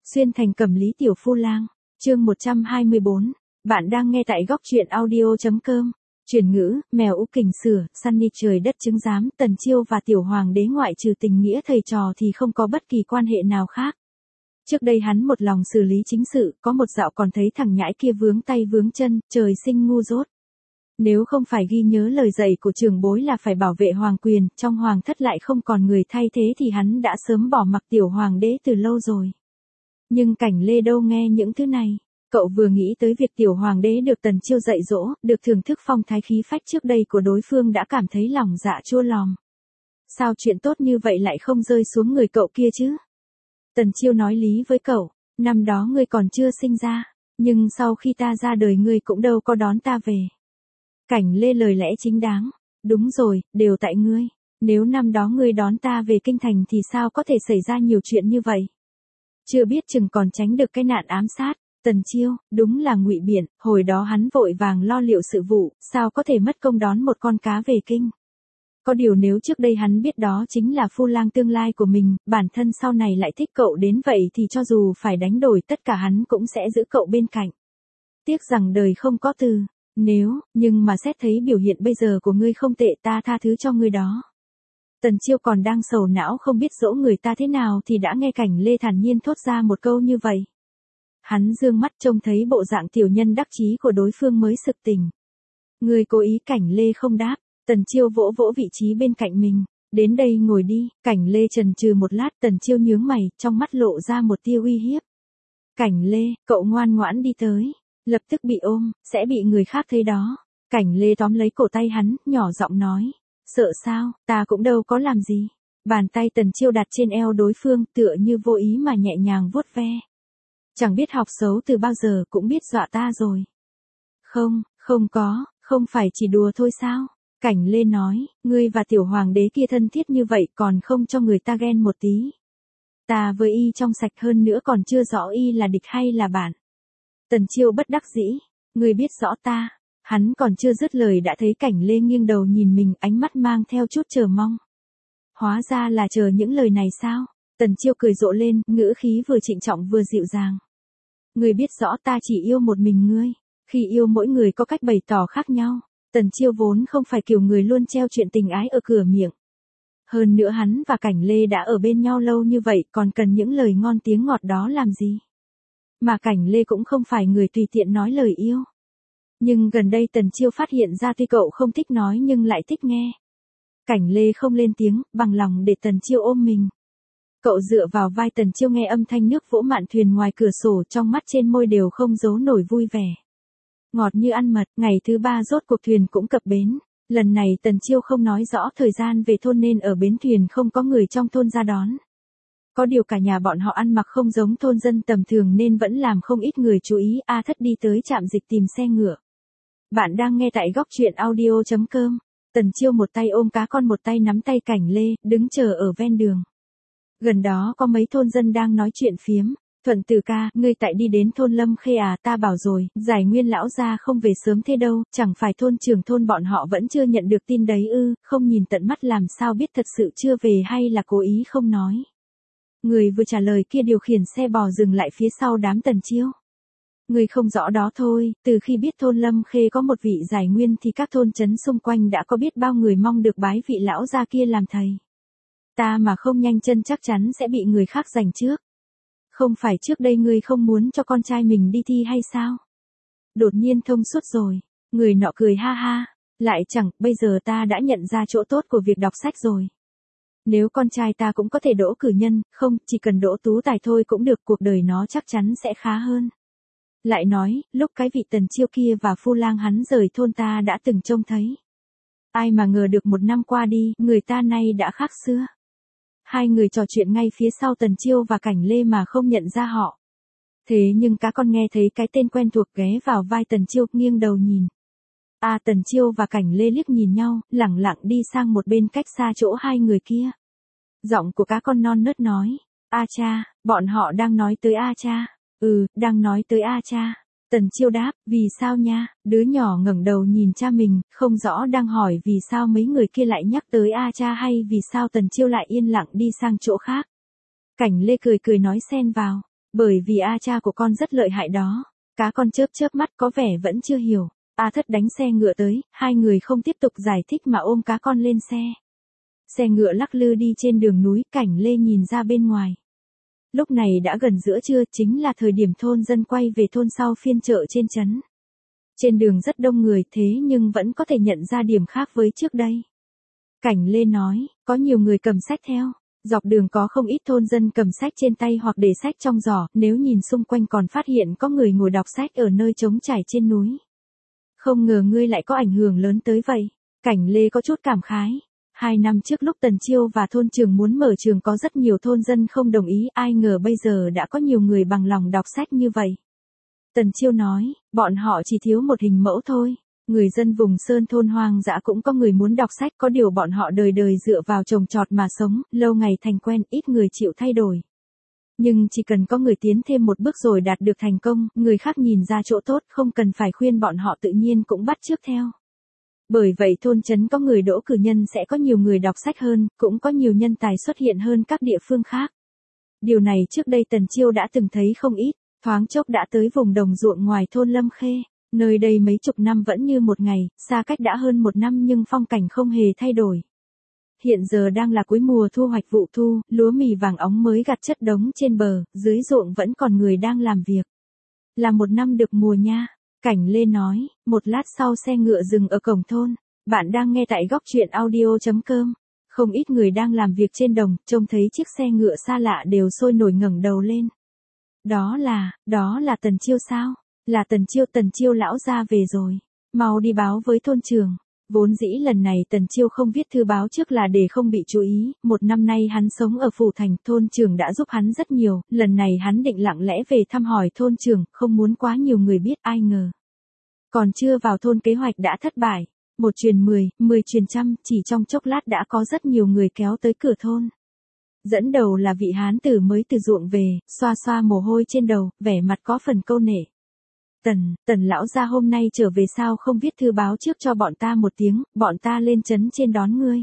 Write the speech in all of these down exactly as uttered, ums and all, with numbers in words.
Xuyên thành Cẩm Lý tiểu phu lang, chương một trăm hai mươi bốn. Bạn đang nghe tại góc truyện audio chấm com. Chuyển ngữ, mèo úc kình sửa, Sunny trời đất chứng giám, Tần Chiêu và tiểu hoàng đế ngoại trừ tình nghĩa thầy trò thì không có bất kỳ quan hệ nào khác. Trước đây hắn một lòng xử lý chính sự, có một dạo còn thấy thằng nhãi kia vướng tay vướng chân, trời sinh ngu dốt. Nếu không phải ghi nhớ lời dạy của trưởng bối là phải bảo vệ hoàng quyền, trong hoàng thất lại không còn người thay thế thì hắn đã sớm bỏ mặc tiểu hoàng đế từ lâu rồi. Nhưng Cảnh Lê đâu nghe những thứ này. Cậu vừa nghĩ tới việc tiểu hoàng đế được Tần Chiêu dạy dỗ, được thưởng thức phong thái khí phách trước đây của đối phương đã cảm thấy lòng dạ chua lòng. Sao chuyện tốt như vậy lại không rơi xuống người cậu kia chứ? Tần Chiêu nói lý với cậu, năm đó ngươi còn chưa sinh ra, nhưng sau khi ta ra đời ngươi cũng đâu có đón ta về. Cảnh Lê lời lẽ chính đáng, đúng rồi, đều tại ngươi. Nếu năm đó ngươi đón ta về kinh thành thì sao có thể xảy ra nhiều chuyện như vậy? Chưa biết chừng còn tránh được cái nạn ám sát. Tần Chiêu, đúng là ngụy biện, hồi đó hắn vội vàng lo liệu sự vụ, sao có thể mất công đón một con cá về kinh. Có điều nếu trước đây hắn biết đó chính là phu lang tương lai của mình, bản thân sau này lại thích cậu đến vậy thì cho dù phải đánh đổi tất cả hắn cũng sẽ giữ cậu bên cạnh. Tiếc rằng đời không có từ, nếu, nhưng mà xét thấy biểu hiện bây giờ của ngươi không tệ, ta tha thứ cho ngươi đó. Tần Chiêu còn đang sầu não không biết dỗ người ta thế nào thì đã nghe Cảnh Lê thản nhiên thốt ra một câu như vậy. Hắn dương mắt trông thấy bộ dạng tiểu nhân đắc chí của đối phương mới sực tỉnh. Người cố ý. Cảnh Lê không đáp, Tần Chiêu vỗ vỗ vị trí bên cạnh mình, đến đây ngồi đi. Cảnh Lê chần chừ một lát, Tần Chiêu nhướng mày, trong mắt lộ ra một tia uy hiếp. Cảnh Lê, cậu ngoan ngoãn đi tới, lập tức bị ôm, sẽ bị người khác thấy đó. Cảnh Lê tóm lấy cổ tay hắn, nhỏ giọng nói, sợ sao, ta cũng đâu có làm gì. Bàn tay Tần Chiêu đặt trên eo đối phương, tựa như vô ý mà nhẹ nhàng vuốt ve. Chẳng biết học xấu từ bao giờ cũng biết dọa ta rồi. Không, không có, không phải chỉ đùa thôi sao? Cảnh Lê nói, ngươi và tiểu hoàng đế kia thân thiết như vậy còn không cho người ta ghen một tí. Ta với y trong sạch hơn nữa còn chưa rõ y là địch hay là bạn. Tần Chiêu bất đắc dĩ, ngươi biết rõ ta. Hắn còn chưa dứt lời đã thấy Cảnh Lê nghiêng đầu nhìn mình, ánh mắt mang theo chút chờ mong. Hóa ra là chờ những lời này sao? Tần Chiêu cười rộ lên, ngữ khí vừa trịnh trọng vừa dịu dàng. Ngươi biết rõ ta chỉ yêu một mình ngươi. Khi yêu mỗi người có cách bày tỏ khác nhau. Tần Chiêu vốn không phải kiểu người luôn treo chuyện tình ái ở cửa miệng. Hơn nữa hắn và Cảnh Lê đã ở bên nhau lâu như vậy, còn cần những lời ngon tiếng ngọt đó làm gì? Mà Cảnh Lê cũng không phải người tùy tiện nói lời yêu. Nhưng gần đây Tần Chiêu phát hiện ra tuy cậu không thích nói nhưng lại thích nghe. Cảnh Lê không lên tiếng, bằng lòng để Tần Chiêu ôm mình. Cậu dựa vào vai Tần Chiêu nghe âm thanh nước vỗ mạn thuyền ngoài cửa sổ, trong mắt trên môi đều không giấu nổi vui vẻ. Ngọt như ăn mật. Ngày thứ ba rốt cuộc thuyền cũng cập bến. Lần này Tần Chiêu không nói rõ thời gian về thôn nên ở bến thuyền không có người trong thôn ra đón. Có điều cả nhà bọn họ ăn mặc không giống thôn dân tầm thường nên vẫn làm không ít người chú ý. A Thất đi tới trạm dịch tìm xe ngựa. Bạn đang nghe tại góc truyện audio chấm com. Tần Chiêu một tay ôm cá con một tay nắm tay Cảnh Lê, đứng chờ ở ven đường. Gần đó có mấy thôn dân đang nói chuyện phiếm. Thuận Từ ca, ngươi tại đi đến thôn Lâm Khê à? Ta bảo rồi, Giải Nguyên lão gia không về sớm thế đâu, chẳng phải thôn trưởng thôn bọn họ vẫn chưa nhận được tin đấy ư? Không nhìn tận mắt làm sao biết thật sự chưa về hay là cố ý không nói? Người vừa trả lời kia điều khiển xe bò dừng lại phía sau đám Tần Chiêu. Người không rõ đó thôi, từ khi biết thôn Lâm Khê có một vị Giải Nguyên thì các thôn trấn xung quanh đã có biết bao người mong được bái vị lão gia kia làm thầy. Ta mà không nhanh chân chắc chắn sẽ bị người khác giành trước. Không phải trước đây ngươi không muốn cho con trai mình đi thi hay sao? Đột nhiên thông suốt rồi. Người nọ cười ha ha. Lại chẳng, bây giờ ta đã nhận ra chỗ tốt của việc đọc sách rồi. Nếu con trai ta cũng có thể đỗ cử nhân, không, chỉ cần đỗ tú tài thôi cũng được, cuộc đời nó chắc chắn sẽ khá hơn. Lại nói, lúc cái vị Tần Chiêu kia và phu lang hắn rời thôn ta đã từng trông thấy. Ai mà ngờ được một năm qua đi, người ta nay đã khác xưa. Hai người trò chuyện ngay phía sau Tần Chiêu và Cảnh Lê mà không nhận ra họ. Thế nhưng cá con nghe thấy cái tên quen thuộc ghé vào vai Tần Chiêu, nghiêng đầu nhìn. À, Tần Chiêu và Cảnh Lê liếc nhìn nhau, lẳng lặng đi sang một bên cách xa chỗ hai người kia. Giọng của cá con non nớt nói, A cha, bọn họ đang nói tới A cha. Ừ, đang nói tới A cha. Tần Chiêu đáp, vì sao nha? Đứa nhỏ ngẩng đầu nhìn cha mình, không rõ đang hỏi vì sao mấy người kia lại nhắc tới A cha hay vì sao Tần Chiêu lại yên lặng đi sang chỗ khác. Cảnh Lê cười cười nói xen vào, Bởi vì A cha của con rất lợi hại đó. Cá con chớp chớp mắt có vẻ vẫn chưa hiểu. A Thất đánh xe ngựa tới, hai người không tiếp tục giải thích mà ôm cá con lên xe. Xe ngựa lắc lư đi trên đường núi, Cảnh Lê nhìn ra bên ngoài. Lúc này đã gần giữa trưa, chính là thời điểm thôn dân quay về thôn sau phiên chợ trên trấn. Trên đường rất đông người thế nhưng vẫn có thể nhận ra điểm khác với trước đây. Cảnh Lê nói, có nhiều người cầm sách theo. Dọc đường có không ít thôn dân cầm sách trên tay hoặc để sách trong giỏ, nếu nhìn xung quanh còn phát hiện có người ngồi đọc sách ở nơi trống trải trên núi. Không ngờ ngươi lại có ảnh hưởng lớn tới vậy. Cảnh Lê có chút cảm khái. Hai năm trước lúc Tần Chiêu và thôn trường muốn mở trường có rất nhiều thôn dân không đồng ý, ai ngờ bây giờ đã có nhiều người bằng lòng đọc sách như vậy. Tần Chiêu nói, bọn họ chỉ thiếu một hình mẫu thôi. Người dân vùng sơn thôn hoang dã cũng có người muốn đọc sách, có điều bọn họ đời đời dựa vào trồng trọt mà sống, lâu ngày thành quen, ít người chịu thay đổi. Nhưng chỉ cần có người tiến thêm một bước rồi đạt được thành công, người khác nhìn ra chỗ tốt, không cần phải khuyên bọn họ tự nhiên cũng bắt chước theo. Bởi vậy thôn trấn có người đỗ cử nhân sẽ có nhiều người đọc sách hơn, cũng có nhiều nhân tài xuất hiện hơn các địa phương khác. Điều này trước đây Tần Chiêu đã từng thấy không ít, thoáng chốc đã tới vùng đồng ruộng ngoài thôn Lâm Khê. Nơi đây mấy chục năm vẫn như một ngày, xa cách đã hơn một năm nhưng phong cảnh không hề thay đổi. Hiện giờ đang là cuối mùa thu hoạch vụ thu, lúa mì vàng óng mới gặt chất đống trên bờ, dưới ruộng vẫn còn người đang làm việc. Là một năm được mùa nha. Cảnh Lê nói, một lát sau xe ngựa dừng ở cổng thôn. Bạn đang nghe tại góc truyện audio chấm com. Không ít người đang làm việc trên đồng, trông thấy chiếc xe ngựa xa lạ đều sôi nổi ngẩng đầu lên. Đó là, đó là Tần Chiêu sao? Là Tần Chiêu, Tần Chiêu lão ra về rồi. Mau đi báo với thôn trường. Vốn dĩ lần này Tần Chiêu không viết thư báo trước là để không bị chú ý, một năm nay hắn sống ở phủ thành, thôn trường đã giúp hắn rất nhiều, lần này hắn định lặng lẽ về thăm hỏi thôn trường, không muốn quá nhiều người biết, ai ngờ. Còn chưa vào thôn kế hoạch đã thất bại, một truyền mười, mười truyền trăm, chỉ trong chốc lát đã có rất nhiều người kéo tới cửa thôn. Dẫn đầu là vị hán tử mới từ ruộng về, xoa xoa mồ hôi trên đầu, vẻ mặt có phần câu nể. Tần, Tần lão gia hôm nay trở về sao không viết thư báo trước cho bọn ta một tiếng, bọn ta lên trấn trên đón ngươi.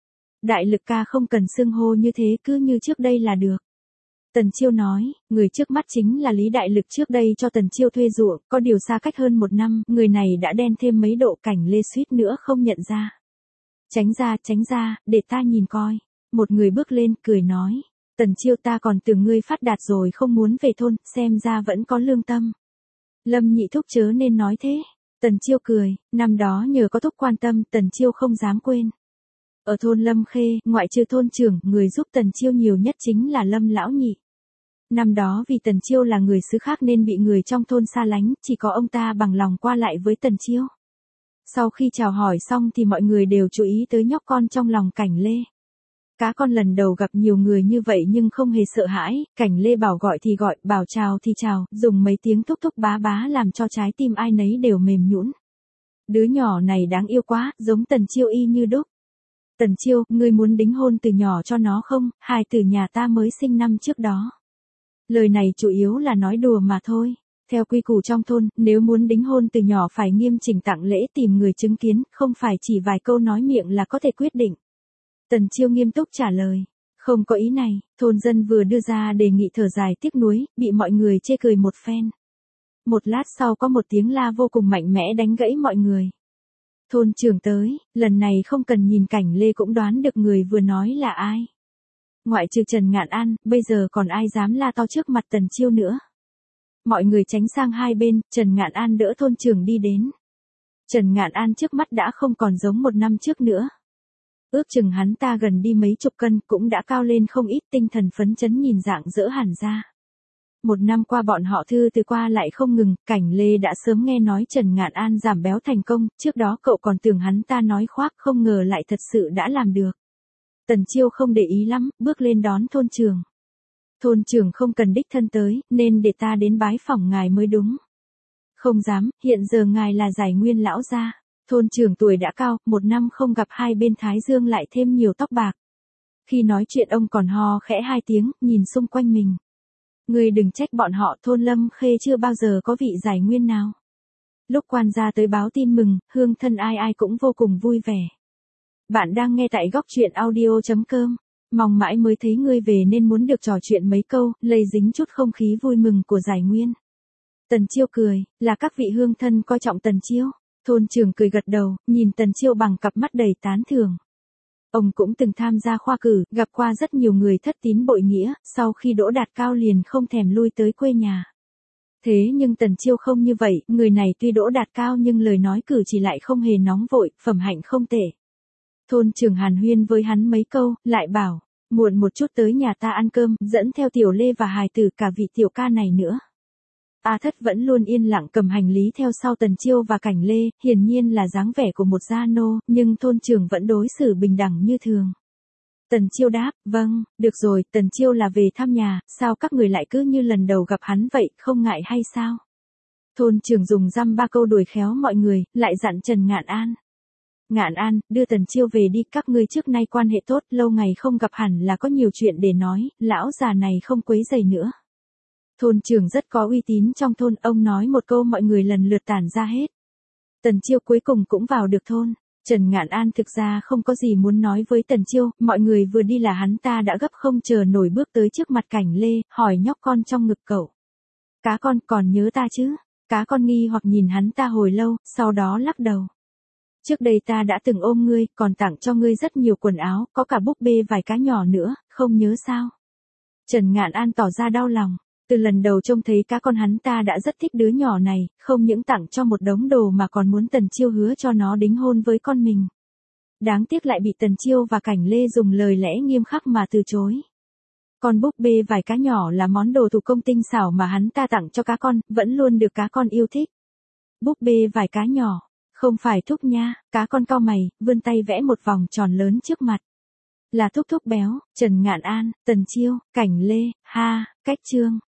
Đại lực ca không cần xưng hô như thế, cứ như trước đây là được. Tần Chiêu nói, người trước mắt chính là Lý Đại Lực trước đây cho Tần Chiêu thuê ruộng, có điều xa cách hơn một năm, người này đã đen thêm mấy độ, Cảnh Lê suýt nữa không nhận ra. Tránh ra, tránh ra, để ta nhìn coi. Một người bước lên, cười nói, Tần Chiêu ta còn tưởng ngươi phát đạt rồi không muốn về thôn, xem ra vẫn có lương tâm. Lâm nhị thúc chớ nên nói thế. Tần Chiêu cười, năm đó nhờ có thúc quan tâm, Tần Chiêu không dám quên. Ở thôn Lâm Khê, ngoại trừ thôn trưởng, người giúp Tần Chiêu nhiều nhất chính là Lâm lão nhị. Năm đó vì Tần Chiêu là người xứ khác nên bị người trong thôn xa lánh, chỉ có ông ta bằng lòng qua lại với Tần Chiêu. Sau khi chào hỏi xong thì mọi người đều chú ý tới nhóc con trong lòng Cảnh Lê. Cá con lần đầu gặp nhiều người như vậy nhưng không hề sợ hãi, Cảnh Lê bảo gọi thì gọi, bảo chào thì chào, dùng mấy tiếng thúc thúc bá bá làm cho trái tim ai nấy đều mềm nhũn. Đứa nhỏ này đáng yêu quá, giống Tần Chiêu y như đúc. Tần Chiêu, ngươi muốn đính hôn từ nhỏ cho nó không, hài tử nhà ta mới sinh năm trước đó. Lời này chủ yếu là nói đùa mà thôi. Theo quy củ trong thôn, nếu muốn đính hôn từ nhỏ phải nghiêm chỉnh tặng lễ tìm người chứng kiến, không phải chỉ vài câu nói miệng là có thể quyết định. Tần Chiêu nghiêm túc trả lời, không có ý này, thôn dân vừa đưa ra đề nghị thở dài tiếc nuối, bị mọi người chê cười một phen. Một lát sau có một tiếng la vô cùng mạnh mẽ đánh gãy mọi người. Thôn trưởng tới, lần này không cần nhìn Cảnh Lê cũng đoán được người vừa nói là ai. Ngoại trừ Trần Ngạn An, bây giờ còn ai dám la to trước mặt Tần Chiêu nữa. Mọi người tránh sang hai bên, Trần Ngạn An đỡ thôn trưởng đi đến. Trần Ngạn An trước mắt đã không còn giống một năm trước nữa. Ước chừng hắn ta gần đi mấy chục cân, cũng đã cao lên không ít, tinh thần phấn chấn nhìn dạng dỡ hẳn ra. Một năm qua bọn họ thư từ qua lại không ngừng, Cảnh Lê đã sớm nghe nói Trần Ngạn An giảm béo thành công, trước đó cậu còn tưởng hắn ta nói khoác, không ngờ lại thật sự đã làm được. Tần Chiêu không để ý lắm, bước lên đón thôn trưởng. Thôn trưởng không cần đích thân tới, nên để ta đến bái phỏng ngài mới đúng. Không dám, hiện giờ ngài là Giải Nguyên lão gia. Thôn trưởng tuổi đã cao, một năm không gặp hai bên thái dương lại thêm nhiều tóc bạc. Khi nói chuyện ông còn ho khẽ hai tiếng, nhìn xung quanh mình. Ngươi đừng trách bọn họ, thôn Lâm Khê chưa bao giờ có vị Giải Nguyên nào. Lúc quan gia tới báo tin mừng, hương thân ai ai cũng vô cùng vui vẻ. Bạn đang nghe tại góc truyện audio chấm com. mong mãi mới thấy ngươi về nên muốn được trò chuyện mấy câu, lây dính chút không khí vui mừng của giải nguyên. Tần Chiêu cười, là các vị hương thân coi trọng Tần Chiêu. Thôn trưởng cười gật đầu, nhìn Tần Chiêu bằng cặp mắt đầy tán thưởng. Ông cũng từng tham gia khoa cử, gặp qua rất nhiều người thất tín bội nghĩa, sau khi đỗ đạt cao liền không thèm lui tới quê nhà. Thế nhưng Tần Chiêu không như vậy, người này tuy đỗ đạt cao nhưng lời nói cử chỉ lại không hề nóng vội, phẩm hạnh không tệ. Thôn trưởng hàn huyên với hắn mấy câu, lại bảo, muộn một chút tới nhà ta ăn cơm, dẫn theo Tiểu Lê và hài tử cả vị tiểu ca này nữa. A Thất vẫn luôn yên lặng cầm hành lý theo sau Tần Chiêu và Cảnh Lê, hiển nhiên là dáng vẻ của một gia nô, nhưng thôn trưởng vẫn đối xử bình đẳng như thường. Tần Chiêu đáp, vâng, được rồi, Tần Chiêu là về thăm nhà, sao các người lại cứ như lần đầu gặp hắn vậy, không ngại hay sao? Thôn trưởng dùng dăm ba câu đuổi khéo mọi người, lại dặn Trần Ngạn An. Ngạn An, đưa Tần Chiêu về đi, các ngươi trước nay quan hệ tốt, lâu ngày không gặp hẳn là có nhiều chuyện để nói, lão già này không quấy rầy nữa. Thôn trưởng rất có uy tín trong thôn, ông nói một câu mọi người lần lượt tản ra hết. Tần Chiêu cuối cùng cũng vào được thôn. Trần Ngạn An thực ra không có gì muốn nói với Tần Chiêu, mọi người vừa đi là hắn ta đã gấp không chờ nổi bước tới trước mặt Cảnh Lê, hỏi nhóc con trong ngực cậu. Cá con còn nhớ ta chứ? Cá con nghi hoặc nhìn hắn ta hồi lâu, sau đó lắc đầu. Trước đây ta đã từng ôm ngươi, còn tặng cho ngươi rất nhiều quần áo, có cả búp bê vài cá nhỏ nữa, không nhớ sao? Trần Ngạn An tỏ ra đau lòng. Từ lần đầu trông thấy cá con hắn ta đã rất thích đứa nhỏ này, không những tặng cho một đống đồ mà còn muốn Tần Chiêu hứa cho nó đính hôn với con mình. Đáng tiếc lại bị Tần Chiêu và Cảnh Lê dùng lời lẽ nghiêm khắc mà từ chối. Con búp bê vài cá nhỏ là món đồ thủ công tinh xảo mà hắn ta tặng cho cá con, vẫn luôn được cá con yêu thích. Búp bê vài cá nhỏ, không phải thúc nha, cá con cau mày, vươn tay vẽ một vòng tròn lớn trước mặt. Là thúc thúc béo, Trần Ngạn An, Tần Chiêu, Cảnh Lê, ha, cách chương.